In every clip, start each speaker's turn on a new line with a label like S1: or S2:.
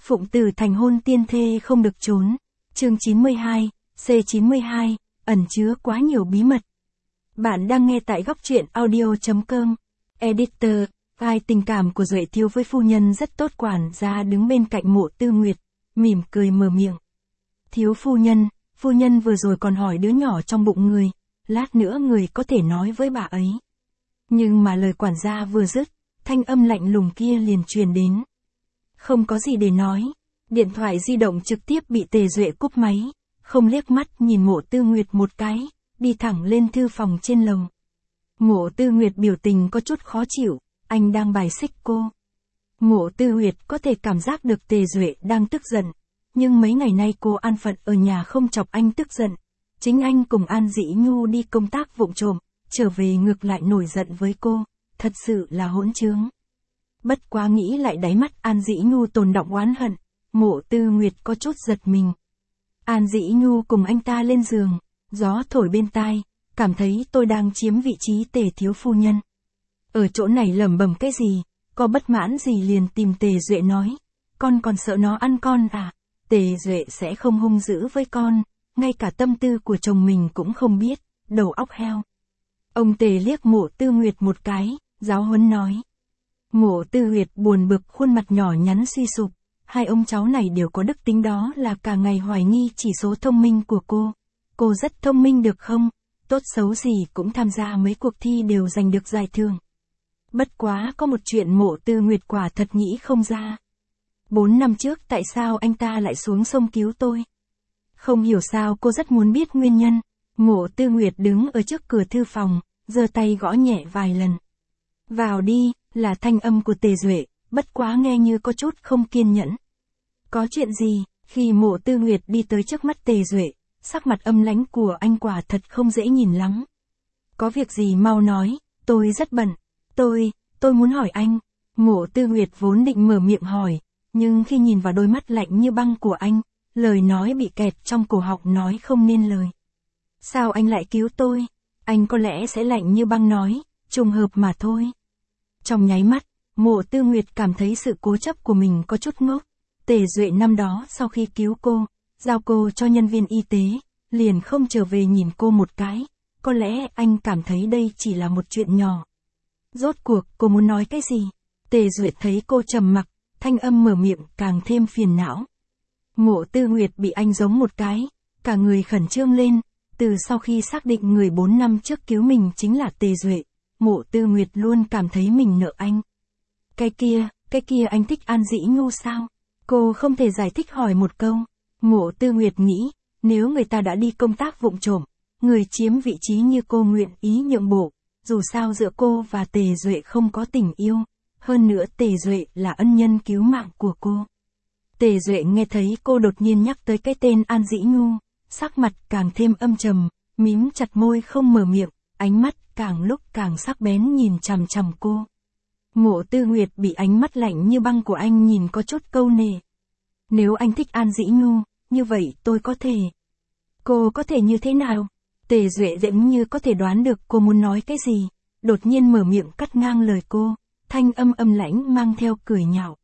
S1: Phụng Tử thành hôn tiên thê không được trốn. Chương 92, C92, ẩn chứa quá nhiều bí mật. Bạn đang nghe tại góc truyện audio.com. Editor, vai tình cảm của Duệ Thiếu với phu nhân rất tốt. Quản gia đứng bên cạnh Mộ Tư Nguyệt, mỉm cười mở miệng. Thiếu phu nhân vừa rồi còn hỏi đứa nhỏ trong bụng người, lát nữa người có thể nói với bà ấy. Nhưng mà lời quản gia vừa dứt, thanh âm lạnh lùng kia liền truyền đến. Không có gì để nói. Điện thoại di động trực tiếp bị Tề Duệ cúp máy, không liếc mắt nhìn Mộ Tư Nguyệt một cái, đi thẳng lên thư phòng trên lầu. Mộ Tư Nguyệt biểu tình có chút khó chịu, anh đang bài xích cô. Mộ Tư Nguyệt có thể cảm giác được Tề Duệ đang tức giận, nhưng mấy ngày nay cô an phận ở nhà không chọc anh tức giận. Chính anh cùng An Dĩ Nhu đi công tác vụng trộm, trở về ngược lại nổi giận với cô, thật sự là hỗn trướng. Bất quá nghĩ lại đáy mắt An Dĩ Nhu tồn đọng oán hận, Mộ Tư Nguyệt có chút giật mình. An Dĩ Nhu cùng anh ta lên giường, gió thổi bên tai, cảm thấy tôi đang chiếm vị trí Tề thiếu phu nhân. Ở chỗ này lẩm bẩm cái gì, có bất mãn gì liền tìm Tề Duệ nói, con còn sợ nó ăn con à? Tề Duệ sẽ không hung dữ với con, ngay cả tâm tư của chồng mình cũng không biết, đầu óc heo. Ông Tề liếc Mộ Tư Nguyệt một cái, giáo huấn nói. Mộ Tư Nguyệt buồn bực, khuôn mặt nhỏ nhắn suy sụp, hai ông cháu này đều có đức tính, đó là cả ngày hoài nghi chỉ số thông minh của cô. Cô rất thông minh được không? Tốt xấu gì cũng tham gia mấy cuộc thi đều giành được giải thưởng. Bất quá có một chuyện Mộ Tư Nguyệt quả thật nghĩ không ra. 4 năm trước tại sao anh ta lại xuống sông cứu tôi? Không hiểu sao cô rất muốn biết nguyên nhân. Mộ Tư Nguyệt đứng ở trước cửa thư phòng, giơ tay gõ nhẹ vài lần. Vào đi, là thanh âm của Tề Duệ, bất quá nghe như có chút không kiên nhẫn. Có chuyện gì? Khi Mộ Tư Nguyệt đi tới trước mắt Tề Duệ, sắc mặt âm lãnh của anh quả thật không dễ nhìn lắm. Có việc gì mau nói, tôi rất bận. Tôi muốn hỏi anh. Mộ Tư Nguyệt vốn định mở miệng hỏi, nhưng khi nhìn vào đôi mắt lạnh như băng của anh, lời nói bị kẹt trong cổ họng nói không nên lời. Sao anh lại cứu tôi? Anh có lẽ sẽ lạnh như băng nói, trùng hợp mà thôi. Trong nháy mắt, Mộ Tư Nguyệt cảm thấy sự cố chấp của mình có chút ngốc. Tề Duệ năm đó sau khi cứu cô, giao cô cho nhân viên y tế, liền không trở về nhìn cô một cái. Có lẽ anh cảm thấy đây chỉ là một chuyện nhỏ. Rốt cuộc cô muốn nói cái gì? Tề Duệ thấy cô trầm mặc, thanh âm mở miệng càng thêm phiền não. Mộ Tư Nguyệt bị anh giống một cái, cả người khẩn trương lên. Từ sau khi xác định người 4 năm trước cứu mình chính là Tề Duệ, Mộ Tư Nguyệt luôn cảm thấy mình nợ anh. Cái kia anh thích An Dĩ Nhu sao? Cô không thể giải thích hỏi một câu. Mộ Tư Nguyệt nghĩ, nếu người ta đã đi công tác vụng trộm, người chiếm vị trí như cô nguyện ý nhượng bộ, dù sao giữa cô và Tề Duệ không có tình yêu, hơn nữa Tề Duệ là ân nhân cứu mạng của cô. Tề Duệ nghe thấy cô đột nhiên nhắc tới cái tên An Dĩ Nhu, sắc mặt càng thêm âm trầm, mím chặt môi không mở miệng, ánh mắt càng lúc càng sắc bén nhìn chằm chằm cô. Mộ Tư Nguyệt bị ánh mắt lạnh như băng của anh nhìn có chút câu nệ. Nếu anh thích An Dĩ Nhu, như vậy tôi có thể. Cô có thể như thế nào? Tề Duệ giống như có thể đoán được cô muốn nói cái gì, đột nhiên mở miệng cắt ngang lời cô, thanh âm âm lãnh mang theo cười nhạo.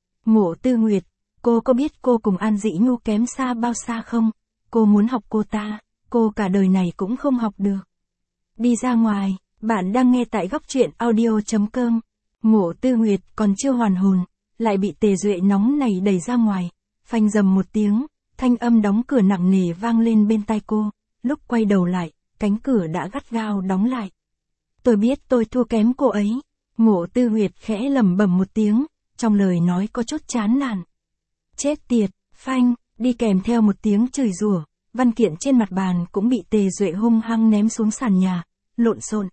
S1: Mộ Tư Nguyệt, cô có biết cô cùng An Dĩ Nhu kém xa bao xa không? Cô muốn học cô ta, cô cả đời này cũng không học được. Đi ra ngoài, bạn đang nghe tại góc truyện audio.com. Mộ Tư Nguyệt còn chưa hoàn hồn, lại bị Tề Duệ nóng này đẩy ra ngoài, phanh rầm một tiếng, thanh âm đóng cửa nặng nề vang lên bên tai cô, lúc quay đầu lại, cánh cửa đã gắt gao đóng lại. Tôi biết tôi thua kém cô ấy. Mộ Tư Nguyệt khẽ lẩm bẩm một tiếng, trong lời nói có chút chán nản. Chết tiệt, phanh, đi kèm theo một tiếng chửi rủa, văn kiện trên mặt bàn cũng bị Tề Duệ hung hăng ném xuống sàn nhà, lộn xộn.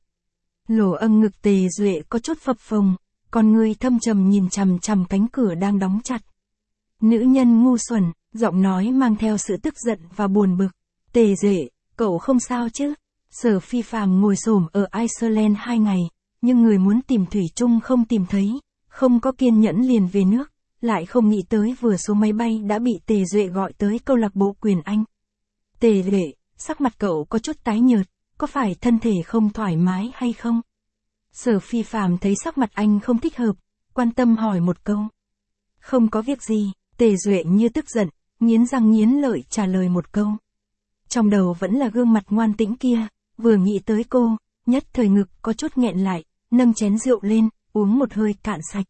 S1: Lỗ âng ngực Tề Duệ có chút phập phồng, con người thâm trầm nhìn chằm chằm cánh cửa đang đóng chặt. Nữ nhân ngu xuẩn, giọng nói mang theo sự tức giận và buồn bực. Tề Duệ, cậu không sao chứ? Sở Phi Phàm ngồi xổm ở Iceland 2 ngày, nhưng người muốn tìm thủy chung không tìm thấy, không có kiên nhẫn liền về nước, lại không nghĩ tới vừa xuống máy bay đã bị Tề Duệ gọi tới câu lạc bộ quyền Anh. Tề Duệ, sắc mặt cậu có chút tái nhợt, có phải thân thể không thoải mái hay không? Sở Phi Phàm thấy sắc mặt anh không thích hợp, quan tâm hỏi một câu. Không có việc gì, Tề Duệ như tức giận, nghiến răng nghiến lợi trả lời một câu. Trong đầu vẫn là gương mặt ngoan tĩnh kia, vừa nghĩ tới cô, nhất thời ngực có chút nghẹn lại, nâng chén rượu lên, uống một hơi cạn sạch.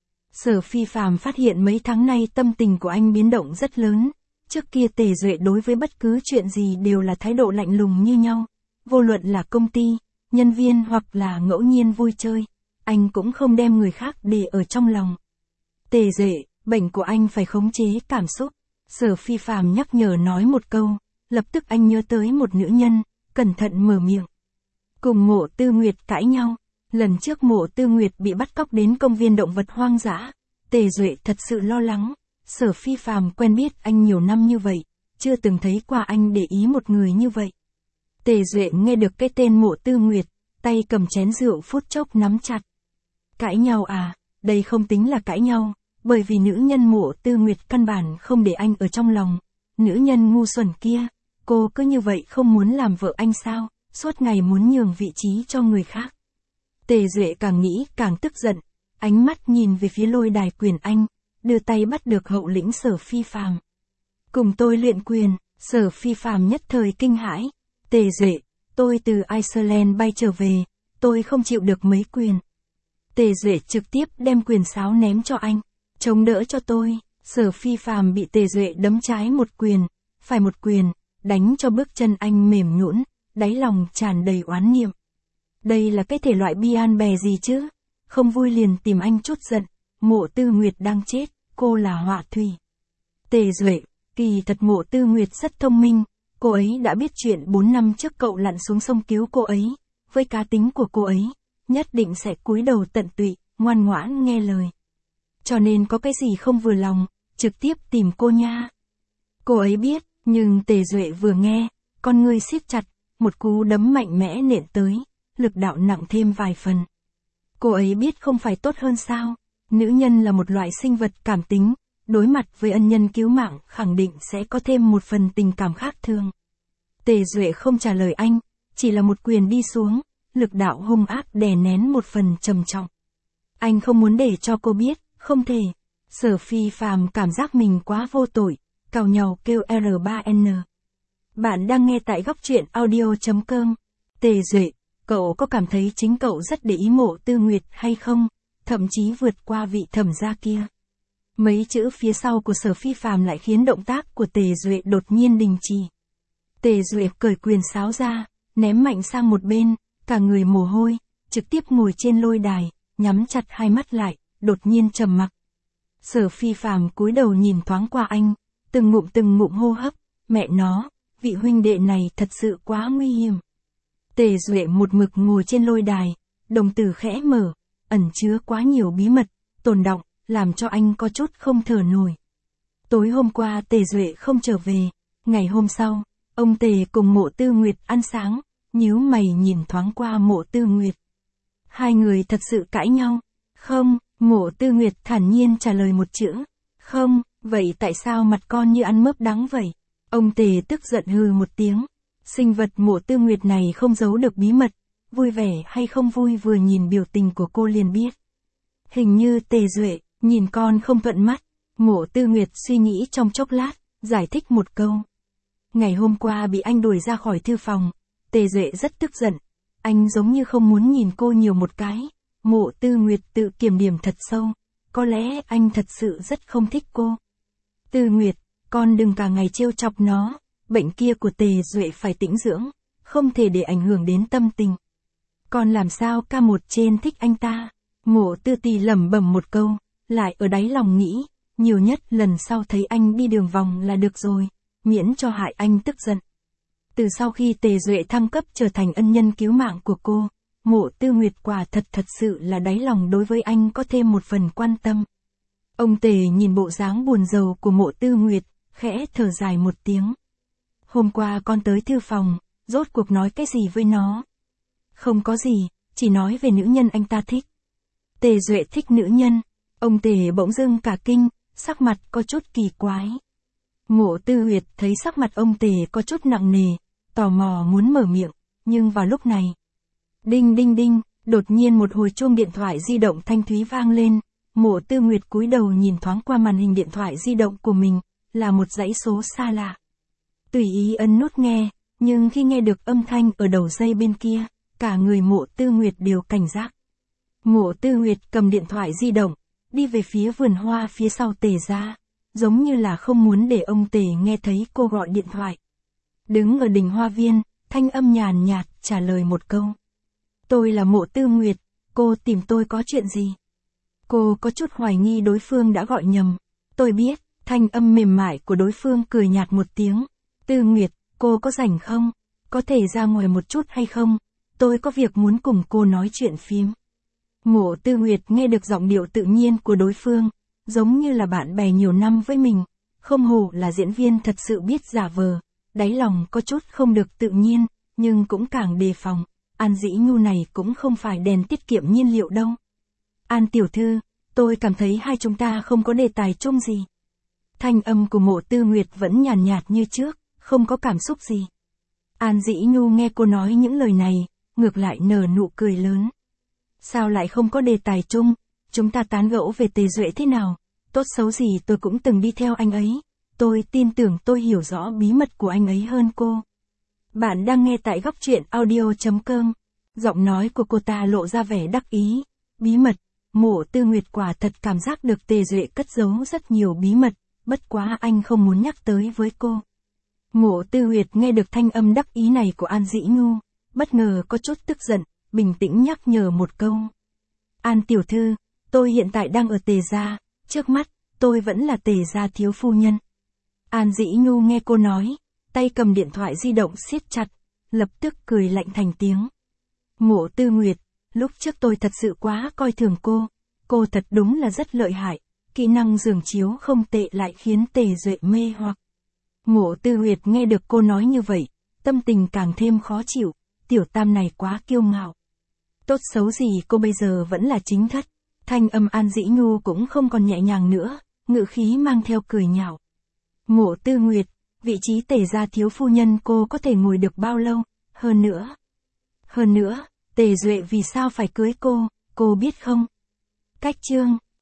S1: Sở Phi Phàm phát hiện mấy tháng nay tâm tình của anh biến động rất lớn. Trước kia Tề Duệ đối với bất cứ chuyện gì đều là thái độ lạnh lùng như nhau. Vô luận là công ty, nhân viên hoặc là ngẫu nhiên vui chơi, anh cũng không đem người khác để ở trong lòng. Tề Duệ, bệnh của anh phải khống chế cảm xúc. Sở Phi Phàm nhắc nhở nói một câu, lập tức anh nhớ tới một nữ nhân, cẩn thận mở miệng. Cùng Mộ Tư Nguyệt cãi nhau. Lần trước Mộ Tư Nguyệt bị bắt cóc đến công viên động vật hoang dã, Tề Duệ thật sự lo lắng. Sở Phi Phàm quen biết anh nhiều năm như vậy, chưa từng thấy qua anh để ý một người như vậy. Tề Duệ nghe được cái tên Mộ Tư Nguyệt, tay cầm chén rượu phút chốc nắm chặt. Cãi nhau à, đây không tính là cãi nhau, bởi vì nữ nhân Mộ Tư Nguyệt căn bản không để anh ở trong lòng. Nữ nhân ngu xuẩn kia, cô cứ như vậy không muốn làm vợ anh sao, suốt ngày muốn nhường vị trí cho người khác. Tề Duệ càng nghĩ càng tức giận, ánh mắt nhìn về phía lôi đài quyền anh, đưa tay bắt được hậu lĩnh Sở Phi Phàm. Cùng tôi luyện quyền. Sở Phi Phàm nhất thời kinh hãi. Tề Duệ, tôi từ Iceland bay trở về, tôi không chịu được mấy quyền. Tề Duệ trực tiếp đem quyền sáo ném cho anh, chống đỡ cho tôi. Sở Phi Phàm bị Tề Duệ đấm trái một quyền, phải một quyền, đánh cho bước chân anh mềm nhũn, đáy lòng tràn đầy oán niệm. Đây là cái thể loại bi an bè gì chứ? Không vui liền tìm anh chút giận. Mộ Tư Nguyệt đang chết, cô là họa thủy. Tề Duệ, kỳ thật Mộ Tư Nguyệt rất thông minh, cô ấy đã biết chuyện 4 năm trước cậu lặn xuống sông cứu cô ấy, với cá tính của cô ấy, nhất định sẽ cúi đầu tận tụy, ngoan ngoãn nghe lời. Cho nên có cái gì không vừa lòng, trực tiếp tìm cô nha. Cô ấy biết, nhưng Tề Duệ vừa nghe, con ngươi siết chặt, một cú đấm mạnh mẽ nện tới, lực đạo nặng thêm vài phần. Cô ấy biết không phải tốt hơn sao? Nữ nhân là một loại sinh vật cảm tính, đối mặt với ân nhân cứu mạng khẳng định sẽ có thêm một phần tình cảm khác thường. Tề Duệ không trả lời anh, chỉ là một quyền đi xuống, lực đạo hung ác đè nén một phần trầm trọng. Anh không muốn để cho cô biết, không thể. Sở Phi Phàm cảm giác mình quá vô tội, cào nhàu kêu R3N. Bạn đang nghe tại góc truyện audio.com. Tề Duệ, cậu có cảm thấy chính cậu rất để ý Mộ Tư Nguyệt hay không? Thậm chí vượt qua vị thẩm gia kia. Mấy chữ phía sau của Sở Phi Phàm lại khiến động tác của Tề Duệ đột nhiên đình chỉ. Tề Duệ cởi quyền sáo ra, ném mạnh sang một bên, cả người mồ hôi, trực tiếp ngồi trên lôi đài, nhắm chặt hai mắt lại, đột nhiên trầm mặc. Sở Phi Phàm cúi đầu nhìn thoáng qua anh, từng ngụm hô hấp, mẹ nó, vị huynh đệ này thật sự quá nguy hiểm. Tề Duệ một mực ngồi trên lôi đài, đồng tử khẽ mở, ẩn chứa quá nhiều bí mật, tồn đọng, làm cho anh có chút không thở nổi. Tối hôm qua Tề Duệ không trở về, ngày hôm sau, ông Tề cùng Mộ Tư Nguyệt ăn sáng, nhíu mày nhìn thoáng qua Mộ Tư Nguyệt. Hai người thật sự cãi nhau? Không, Mộ Tư Nguyệt thản nhiên trả lời một chữ. Không, vậy tại sao mặt con như ăn mướp đắng vậy? Ông Tề tức giận hừ một tiếng. Sinh vật Mộ Tư Nguyệt này không giấu được bí mật, vui vẻ hay không vui vừa nhìn biểu tình của cô liền biết. Hình như Tề Duệ, nhìn con không thuận mắt. Mộ Tư Nguyệt suy nghĩ trong chốc lát, giải thích một câu. Ngày hôm qua bị anh đuổi ra khỏi thư phòng, Tề Duệ rất tức giận. Anh giống như không muốn nhìn cô nhiều một cái. Mộ Tư Nguyệt tự kiểm điểm thật sâu. Có lẽ anh thật sự rất không thích cô. Tư Nguyệt, con đừng cả ngày trêu chọc nó. Bệnh kia của Tề Duệ phải tĩnh dưỡng, không thể để ảnh hưởng đến tâm tình. Còn làm sao ca một trên thích anh ta? Mộ Tư Tì lẩm bẩm một câu, lại ở đáy lòng nghĩ, nhiều nhất lần sau thấy anh đi đường vòng là được rồi, miễn cho hại anh tức giận. Từ sau khi Tề Duệ thăng cấp trở thành ân nhân cứu mạng của cô, Mộ Tư Nguyệt quả thật sự là đáy lòng đối với anh có thêm một phần quan tâm. Ông Tề nhìn bộ dáng buồn rầu của Mộ Tư Nguyệt, khẽ thở dài một tiếng. Hôm qua con tới thư phòng, rốt cuộc nói cái gì với nó? Không có gì, chỉ nói về nữ nhân anh ta thích. Tề Duệ thích nữ nhân. Ông Tề bỗng dưng cả kinh, sắc mặt có chút kỳ quái. Mộ Tư Nguyệt thấy sắc mặt ông Tề có chút nặng nề, tò mò muốn mở miệng, nhưng vào lúc này. Đinh đinh đinh, đột nhiên một hồi chuông điện thoại di động thanh thúy vang lên, Mộ Tư Nguyệt cúi đầu nhìn thoáng qua màn hình điện thoại di động của mình, là một dãy số xa lạ. Tùy ý ấn nút nghe, nhưng khi nghe được âm thanh ở đầu dây bên kia, cả người Mộ Tư Nguyệt đều cảnh giác. Mộ Tư Nguyệt cầm điện thoại di động, đi về phía vườn hoa phía sau Tề gia, giống như là không muốn để ông Tề nghe thấy cô gọi điện thoại. Đứng ở đỉnh hoa viên, thanh âm nhàn nhạt trả lời một câu. Tôi là Mộ Tư Nguyệt, cô tìm tôi có chuyện gì? Cô có chút hoài nghi đối phương đã gọi nhầm. Tôi biết, thanh âm mềm mại của đối phương cười nhạt một tiếng. Tư Nguyệt, cô có rảnh không? Có thể ra ngoài một chút hay không? Tôi có việc muốn cùng cô nói chuyện phím. Mộ Tư Nguyệt nghe được giọng điệu tự nhiên của đối phương, giống như là bạn bè nhiều năm với mình, không hổ là diễn viên thật sự biết giả vờ, đáy lòng có chút không được tự nhiên, nhưng cũng càng đề phòng, An Dĩ Nhu này cũng không phải đèn tiết kiệm nhiên liệu đâu. An tiểu thư, tôi cảm thấy hai chúng ta không có đề tài chung gì. Thanh âm của Mộ Tư Nguyệt vẫn nhàn nhạt như trước, không có cảm xúc gì. An Dĩ Nhu nghe cô nói những lời này, ngược lại nở nụ cười lớn. Sao lại không có đề tài chung, chúng ta tán gẫu về Tề Duệ thế nào, tốt xấu gì tôi cũng từng đi theo anh ấy, tôi tin tưởng tôi hiểu rõ bí mật của anh ấy hơn cô. Bạn đang nghe tại góc truyện audio.com, giọng nói của cô ta lộ ra vẻ đắc ý, bí mật, Mộ Tư Nguyệt quả thật cảm giác được Tề Duệ cất giấu rất nhiều bí mật, bất quá anh không muốn nhắc tới với cô. Mộ Tư Nguyệt nghe được thanh âm đắc ý này của An Dĩ Nhu, bất ngờ có chút tức giận, bình tĩnh nhắc nhở một câu. An tiểu thư, tôi hiện tại đang ở Tề gia, trước mắt, tôi vẫn là Tề gia thiếu phu nhân. An Dĩ Nhu nghe cô nói, tay cầm điện thoại di động siết chặt, lập tức cười lạnh thành tiếng. Mộ Tư Nguyệt, lúc trước tôi thật sự quá coi thường cô thật đúng là rất lợi hại, kỹ năng giường chiếu không tệ lại khiến Tề Duệ mê hoặc. Mộ Tư Nguyệt nghe được cô nói như vậy, tâm tình càng thêm khó chịu, tiểu tam này quá kiêu ngạo. Tốt xấu gì cô bây giờ vẫn là chính thất, thanh âm An Dĩ Nhu cũng không còn nhẹ nhàng nữa, ngữ khí mang theo cười nhạo. Mộ Tư Nguyệt, vị trí Tề gia thiếu phu nhân cô có thể ngồi được bao lâu, hơn nữa, Tề Duệ vì sao phải cưới cô biết không? Cách chương